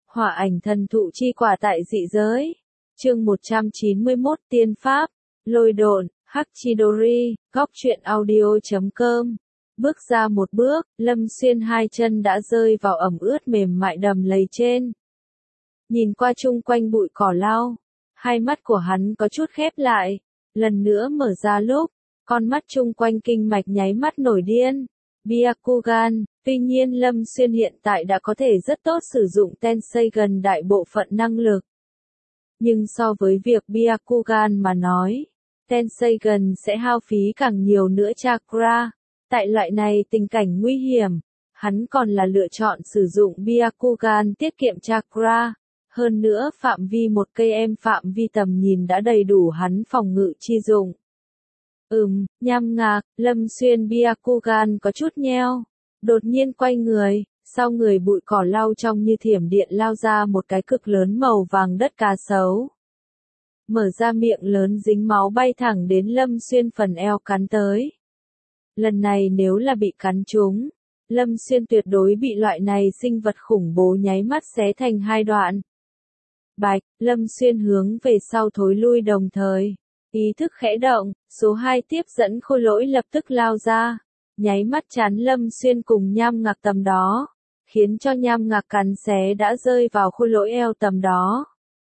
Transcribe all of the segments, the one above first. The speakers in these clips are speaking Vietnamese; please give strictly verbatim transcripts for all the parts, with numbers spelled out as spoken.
Hỏa ảnh thần thụ chi quả tại dị giới. Chương một trăm chín mươi mốt Tiên Pháp, Lôi Độn, Hachidori, góc truyện audio chấm com. Bước ra một bước, Lâm Xuyên hai chân đã rơi vào ẩm ướt mềm mại đầm lầy trên. Nhìn qua chung quanh bụi cỏ lau, hai mắt của hắn có chút khép lại, lần nữa mở ra lúc, con mắt chung quanh kinh mạch nháy mắt nổi điên. Byakugan, tuy nhiên Lâm Xuyên hiện tại đã có thể rất tốt sử dụng Tensei gần đại bộ phận năng lực. Nhưng so với việc Byakugan mà nói, Tensei gần sẽ hao phí càng nhiều nữa chakra. Tại loại này tình cảnh nguy hiểm, hắn còn là lựa chọn sử dụng Byakugan tiết kiệm chakra. Hơn nữa phạm vi một cây em phạm vi tầm nhìn đã đầy đủ hắn phòng ngự chi dụng. Ừm, nham ngạc, Lâm Xuyên Byakugan có chút nheo. Đột nhiên quay người, sau người bụi cỏ lau trong như thiểm điện lao ra một cái cực lớn màu vàng đất cá sấu. Mở ra miệng lớn dính máu bay thẳng đến Lâm Xuyên phần eo cắn tới. Lần này nếu là bị cắn trúng, Lâm Xuyên tuyệt đối bị loại này sinh vật khủng bố nháy mắt xé thành hai đoạn. Bạch, Lâm Xuyên hướng về sau thối lui đồng thời. Ý thức khẽ động, số hai tiếp dẫn khôi lỗi lập tức lao ra, nháy mắt chắn Lâm Xuyên cùng nham ngạc tầm đó, khiến cho nham ngạc cắn xé đã rơi vào khôi lỗi eo tầm đó.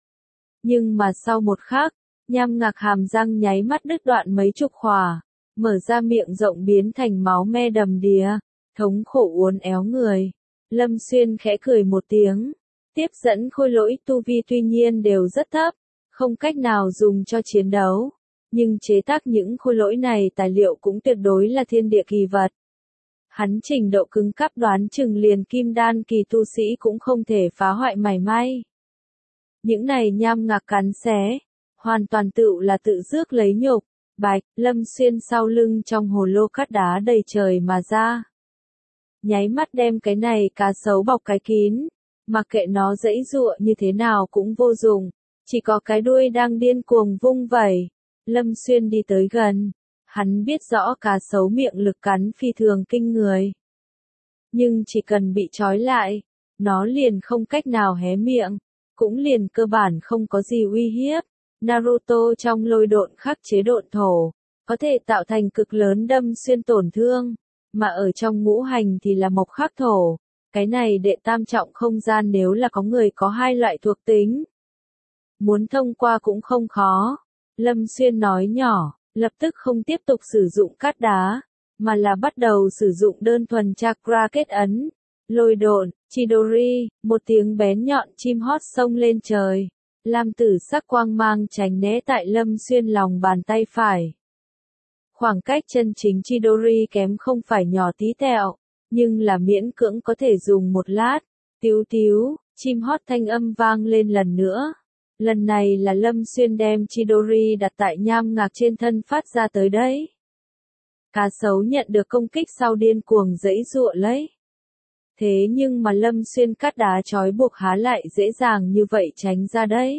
Nhưng mà sau một khắc, nham ngạc hàm răng nháy mắt đứt đoạn mấy chục khỏa, mở ra miệng rộng biến thành máu me đầm đìa, thống khổ uốn éo người. Lâm Xuyên khẽ cười một tiếng, tiếp dẫn khôi lỗi tu vi tuy nhiên đều rất thấp, không cách nào dùng cho chiến đấu. Nhưng chế tác những khôi lỗi này tài liệu cũng tuyệt đối là thiên địa kỳ vật. Hắn trình độ cứng cáp đoán chừng liền kim đan kỳ tu sĩ cũng không thể phá hoại mảy may. Những này nham ngạc cắn xé, hoàn toàn tựu là tự rước lấy nhục. Bạch, Lâm Xuyên sau lưng trong hồ lô cát đá đầy trời mà ra. Nháy mắt đem cái này cá sấu bọc cái kín, mặc kệ nó giãy giụa như thế nào cũng vô dụng, chỉ có cái đuôi đang điên cuồng vung vẩy. Lâm Xuyên đi tới gần, hắn biết rõ cá sấu miệng lực cắn phi thường kinh người. Nhưng chỉ cần bị trói lại, nó liền không cách nào hé miệng, cũng liền cơ bản không có gì uy hiếp. Naruto trong lôi độn khắc chế độn thổ, có thể tạo thành cực lớn đâm xuyên tổn thương, mà ở trong ngũ hành thì là mộc khắc thổ. Cái này đệ tam trọng không gian nếu là có người có hai loại thuộc tính, muốn thông qua cũng không khó. Lâm Xuyên nói nhỏ, lập tức không tiếp tục sử dụng cát đá, mà là bắt đầu sử dụng đơn thuần chakra kết ấn. Lôi độn, Chidori, một tiếng bén nhọn chim hót xông lên trời. Lam tử sắc quang mang tránh né tại Lâm Xuyên lòng bàn tay phải. Khoảng cách chân chính Chidori kém không phải nhỏ tí tẹo, nhưng là miễn cưỡng có thể dùng một lát. Tíu tíu, chim hót thanh âm vang lên lần nữa. Lần này là Lâm Xuyên đem Chidori đặt tại nham ngạc trên thân phát ra tới đấy. Cá sấu nhận được công kích sau điên cuồng giãy giụa lấy. Thế nhưng mà Lâm Xuyên cát đá trói buộc há lại dễ dàng như vậy tránh ra đấy.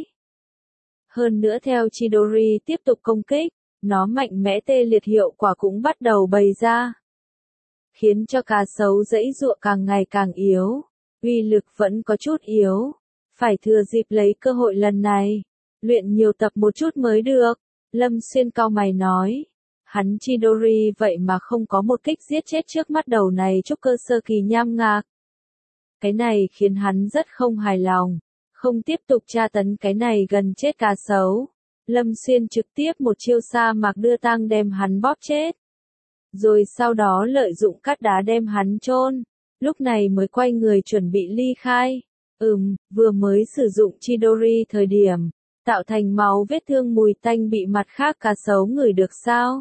Hơn nữa theo Chidori tiếp tục công kích, nó mạnh mẽ tê liệt hiệu quả cũng bắt đầu bày ra. Khiến cho cá sấu giãy giụa càng ngày càng yếu, uy lực vẫn có chút yếu. Phải thừa dịp lấy cơ hội lần này, luyện nhiều tập một chút mới được. Lâm Xuyên cau mày nói. Hắn Chidori vậy mà không có một kích giết chết trước mắt đầu này trúc cơ sơ kỳ nham ngạc. Cái này khiến hắn rất không hài lòng, không tiếp tục tra tấn cái này gần chết cá sấu. Lâm Xuyên trực tiếp một chiêu sa mạc đưa tang đem hắn bóp chết. Rồi sau đó lợi dụng cát đá đem hắn chôn, lúc này mới quay người chuẩn bị ly khai. Ừm, vừa mới sử dụng Chidori thời điểm, tạo thành máu vết thương mùi tanh bị mặt khác cá sấu ngửi được sao?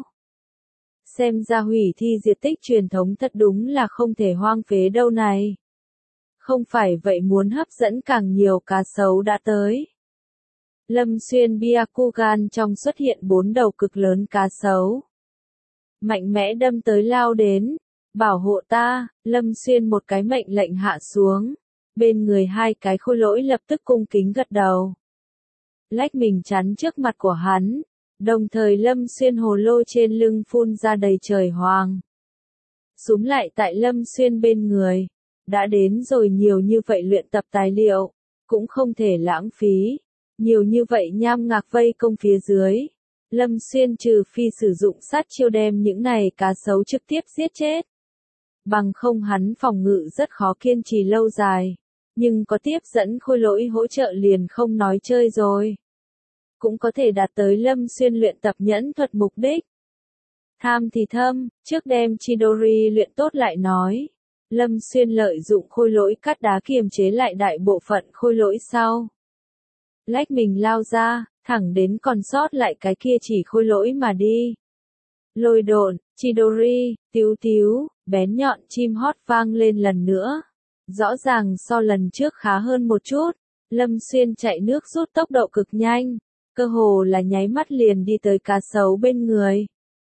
Xem ra hủy thi diệt tích truyền thống thật đúng là không thể hoang phế đâu này. Không phải vậy muốn hấp dẫn càng nhiều cá sấu đã tới. Lâm Xuyên Byakugan trong xuất hiện bốn đầu cực lớn cá sấu. Mạnh mẽ đâm tới lao đến, bảo hộ ta. Lâm Xuyên một cái mệnh lệnh hạ xuống. Bên người hai cái khôi lỗi lập tức cung kính gật đầu. Lách mình chắn trước mặt của hắn, đồng thời Lâm Xuyên hồ lô trên lưng phun ra đầy trời hoàng. Súm lại tại Lâm Xuyên bên người, đã đến rồi nhiều như vậy luyện tập tài liệu, cũng không thể lãng phí. Nhiều như vậy nham ngạc vây công phía dưới. Lâm Xuyên trừ phi sử dụng sát chiêu đem những này cá sấu trực tiếp giết chết. Bằng không hắn phòng ngự rất khó kiên trì lâu dài. Nhưng có tiếp dẫn khôi lỗi hỗ trợ liền không nói chơi rồi. Cũng có thể đạt tới Lâm Xuyên luyện tập nhẫn thuật mục đích. Tham thì thâm, trước đem Chidori luyện tốt lại nói. Lâm Xuyên lợi dụng khôi lỗi cắt đá kiềm chế lại đại bộ phận khôi lỗi sau. Lách mình lao ra, thẳng đến còn sót lại cái kia chỉ khôi lỗi mà đi. Lôi độn, Chidori, tíu tíu, bén nhọn chim hót vang lên lần nữa. Rõ ràng so lần trước khá hơn một chút. Lâm Xuyên chạy nước rút tốc độ cực nhanh. Cơ hồ là nháy mắt liền đi tới cá sấu bên người.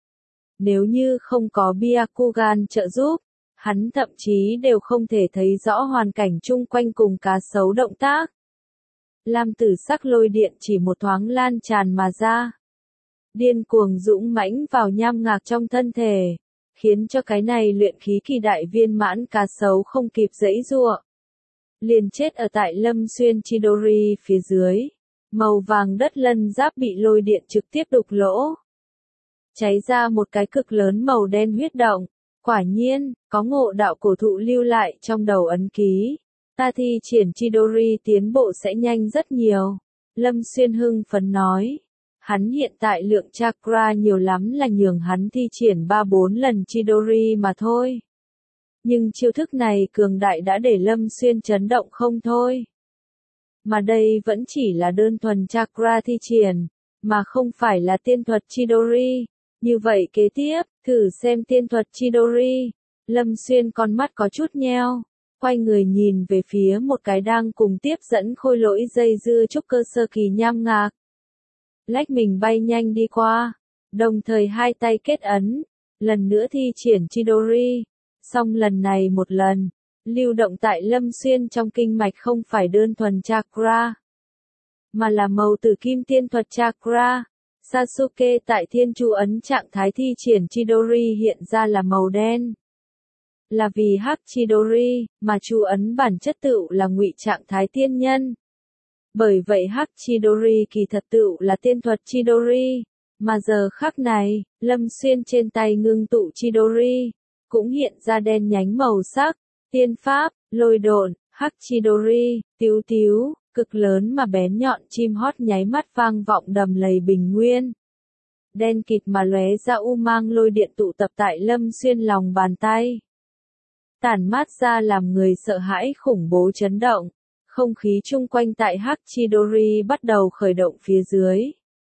Nếu như không có Byakugan trợ giúp, hắn thậm chí đều không thể thấy rõ hoàn cảnh chung quanh cùng cá sấu động tác. Lam tử sắc lôi điện chỉ một thoáng lan tràn mà ra. Điên cuồng dũng mãnh vào nham ngạc trong thân thể, khiến cho cái này luyện khí kỳ đại viên mãn cá sấu không kịp giãy giụa. Liền chết ở tại Lâm Xuyên Chidori phía dưới. Màu vàng đất lân giáp bị lôi điện trực tiếp đục lỗ. Cháy ra một cái cực lớn màu đen huyết động. Quả nhiên, có ngộ đạo cổ thụ lưu lại trong đầu ấn ký. Ta thi triển Chidori tiến bộ sẽ nhanh rất nhiều. Lâm Xuyên hưng phấn nói. Hắn hiện tại lượng chakra nhiều lắm là nhường hắn thi triển ba bốn lần Chidori mà thôi. Nhưng chiêu thức này cường đại đã để Lâm Xuyên chấn động không thôi. Mà đây vẫn chỉ là đơn thuần chakra thi triển, mà không phải là tiên thuật Chidori. Như vậy kế tiếp, thử xem tiên thuật Chidori. Lâm Xuyên con mắt có chút nheo, quay người nhìn về phía một cái đang cùng tiếp dẫn khôi lỗi dây dưa trúc cơ sơ kỳ nham ngạc. Lách mình bay nhanh đi qua, đồng thời hai tay kết ấn, lần nữa thi triển Chidori. Song lần này một lần, lưu động tại Lâm Xuyên trong kinh mạch không phải đơn thuần chakra, mà là màu tử kim tiên thuật chakra. Sasuke tại thiên chu ấn trạng thái thi triển Chidori hiện ra là màu đen. Là vì hắc Chidori, mà chu ấn bản chất tựu là ngụy trạng thái tiên nhân. Bởi vậy hắc Chidori kỳ thật tựu là tiên thuật Chidori, mà giờ khắc này, Lâm Xuyên trên tay ngưng tụ Chidori, cũng hiện ra đen nhánh màu sắc, tiên pháp, lôi độn, hắc Chidori, tíu tíu, cực lớn mà bén nhọn chim hót nháy mắt vang vọng đầm lầy bình nguyên. Đen kịt mà lóe ra u mang lôi điện tụ tập tại Lâm Xuyên lòng bàn tay. Tản mát ra làm người sợ hãi khủng bố chấn động, không khí chung quanh tại hắc Chidori bắt đầu khởi động phía dưới.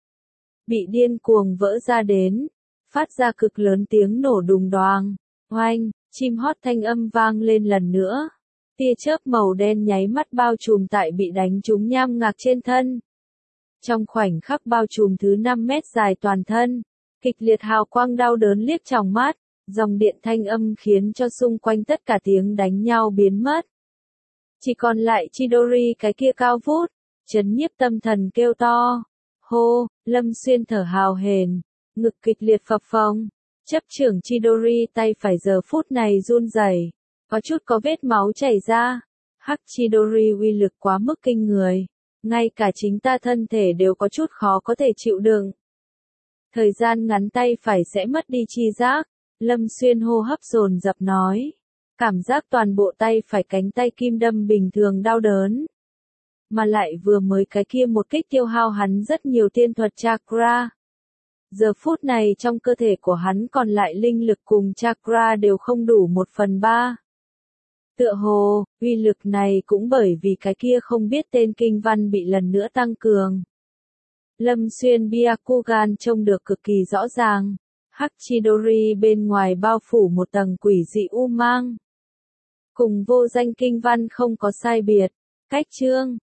Bị điên cuồng vỡ ra đến, phát ra cực lớn tiếng nổ đùng đoàng, oanh, chim hót thanh âm vang lên lần nữa. Tia chớp màu đen nháy mắt bao trùm tại bị đánh trúng nham ngạc trên thân. Trong khoảnh khắc bao trùm thứ năm mét dài toàn thân, kịch liệt hào quang đau đớn liếc trong mắt, dòng điện thanh âm khiến cho xung quanh tất cả tiếng đánh nhau biến mất. Chỉ còn lại Chidori cái kia cao vút, chấn nhiếp tâm thần kêu to. Hô, Lâm Xuyên thở hào hển, ngực kịch liệt phập phồng, chấp trưởng Chidori tay phải giờ phút này run rẩy, có chút có vết máu chảy ra. Hắc Chidori uy lực quá mức kinh người, ngay cả chính ta thân thể đều có chút khó có thể chịu đựng. Thời gian ngắn tay phải sẽ mất đi chi giác, Lâm Xuyên hô hấp dồn dập nói. Cảm giác toàn bộ tay phải cánh tay kim đâm bình thường đau đớn. Mà lại vừa mới cái kia một kích tiêu hao hắn rất nhiều tiên thuật chakra. Giờ phút này trong cơ thể của hắn còn lại linh lực cùng chakra đều không đủ một phần ba. Tựa hồ, uy lực này cũng bởi vì cái kia không biết tên kinh văn bị lần nữa tăng cường. Lâm Xuyên Byakugan trông được cực kỳ rõ ràng. Hắc Chidori bên ngoài bao phủ một tầng quỷ dị u mang. Cùng vô danh kinh văn không có sai biệt. Cách chương